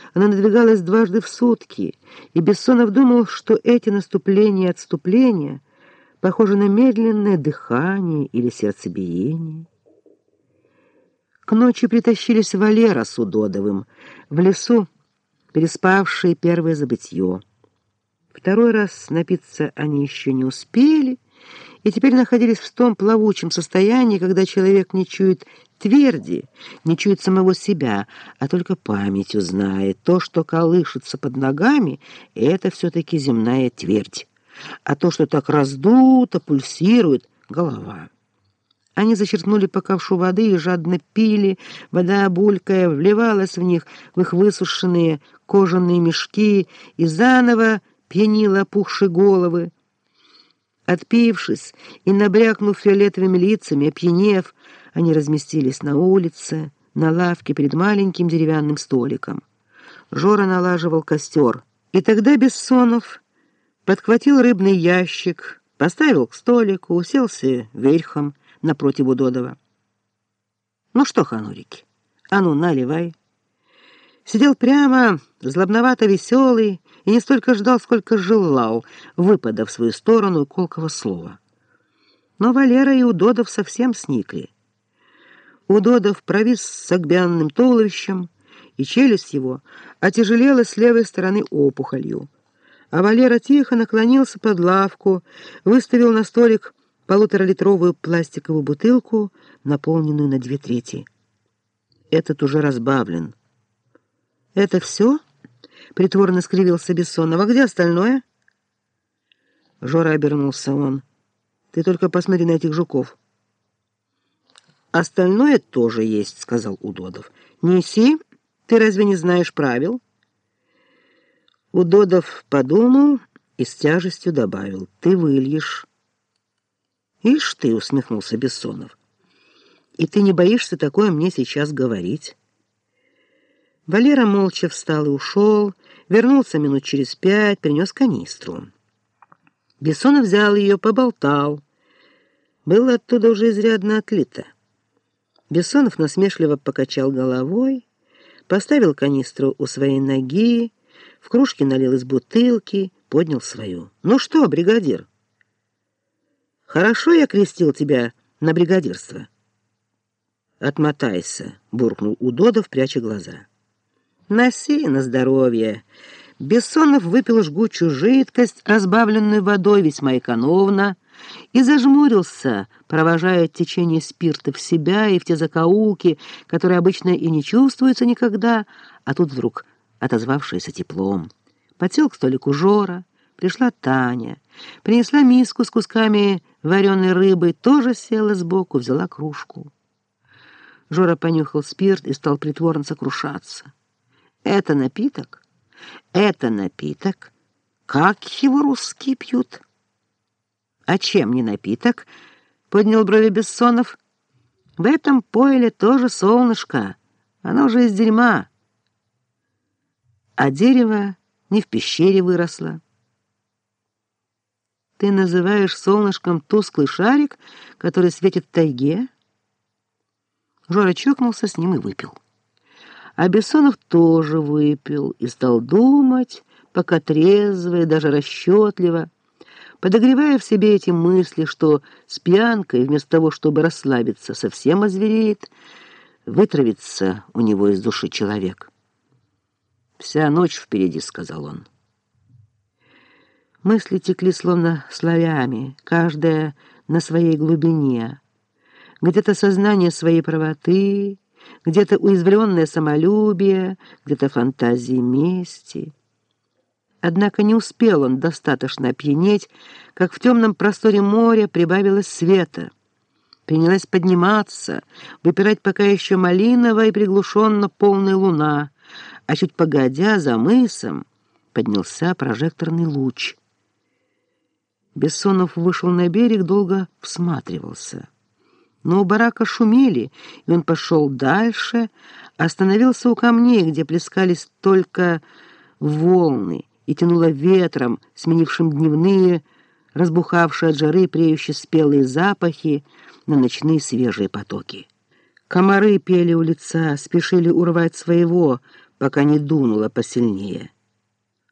Она надвигалась дважды в сутки, и Бессонов думал, что эти наступления и отступления похожи на медленное дыхание или сердцебиение. К ночи притащились Валера с Удодовым в лесу, переспавшие первое забытье. Второй раз напиться они еще не успели, и теперь находились в том плавучем состоянии, когда человек не чует тверди, не чует самого себя, а только памятью знает. То, что колышется под ногами, это все-таки земная твердь, а то, что так раздуто, пульсирует, — голова. Они зачерпнули по ковшу воды и жадно пили. Вода, булькая, вливалась в них, в их высушенные кожаные мешки, и заново пьянила опухшие головы. Отпившись и набрякнув фиолетовыми лицами, опьянев, они разместились на улице, на лавке перед маленьким деревянным столиком. Жора налаживал костер, и тогда Бессонов подхватил рыбный ящик, поставил к столику, уселся верхом напротив Удодова. «Ну что, ханурики, а ну, наливай». Сидел прямо, злобновато веселый, и не столько ждал, сколько желал выпада в свою сторону колкого слова. Но Валера и Удодов совсем сникли. Удодов провис с огбянным туловищем, и челюсть его отяжелела с левой стороны опухолью. А Валера тихо наклонился под лавку, выставил на столик 1,5-литровую пластиковую бутылку, наполненную на 2/3. Этот уже разбавлен. «Это все?» — притворно скривился Бессонов. «А где остальное?» Жора обернулся он. «Ты только посмотри на этих жуков». «Остальное тоже есть», — сказал Удодов. «Неси, ты разве не знаешь правил?» Удодов подумал и с тяжестью добавил: «Ты выльешь». «Ишь ты!» — усмехнулся Бессонов. «И ты не боишься такое мне сейчас говорить?» Валера молча встал и ушел, вернулся минут через 5, принес канистру. Бессонов взял ее, поболтал. Было оттуда уже изрядно отлито. Бессонов насмешливо покачал головой, поставил канистру у своей ноги, в кружке налил из бутылки, поднял свою. «Ну что, бригадир? Хорошо я крестил тебя на бригадирство?» «Отмотайся», — буркнул Удодов, пряча глаза. «Носи на здоровье». Бессонов выпил жгучую жидкость, разбавленную водой весьма экономно, и зажмурился, провожая течение спирта в себя и в те закоулки, которые обычно и не чувствуются никогда, а тут вдруг отозвавшиеся теплом. Подсел к столику Жора, пришла Таня, принесла миску с кусками вареной рыбы, тоже села сбоку, взяла кружку. Жора понюхал спирт и стал притворно сокрушаться. «Это напиток? Это напиток? Как его русские пьют?» «А чем не напиток?» — поднял брови Бессонов. «В этом пойле тоже солнышко. Оно же из дерьма. А дерево не в пещере выросло». «Ты называешь солнышком тусклый шарик, который светит в тайге?» Жора чокнулся с ним и выпил. А Бессонов тоже выпил и стал думать, пока трезво и даже расчетливо, подогревая в себе эти мысли, что с пьянкой, вместо того, чтобы расслабиться, совсем озвереет, вытравится у него из души человек. «Вся ночь впереди», — сказал он. Мысли текли словно слоями, каждая на своей глубине. Где-то сознание своей правоты, где-то уязвленное самолюбие, где-то фантазии мести. Однако не успел он достаточно опьянеть, как в темном просторе моря прибавилось света. Принялась подниматься, выпирать пока еще малиновая и приглушенно полная луна, а чуть погодя за мысом поднялся прожекторный луч. Бессонов вышел на берег, долго всматривался. Но у барака шумели, и он пошел дальше, остановился у камней, где плескались только волны, и тянуло ветром, сменившим дневные, разбухавшие от жары преющие спелые запахи на ночные свежие потоки. Комары пели у лица, спешили урвать своего, пока не дунуло посильнее.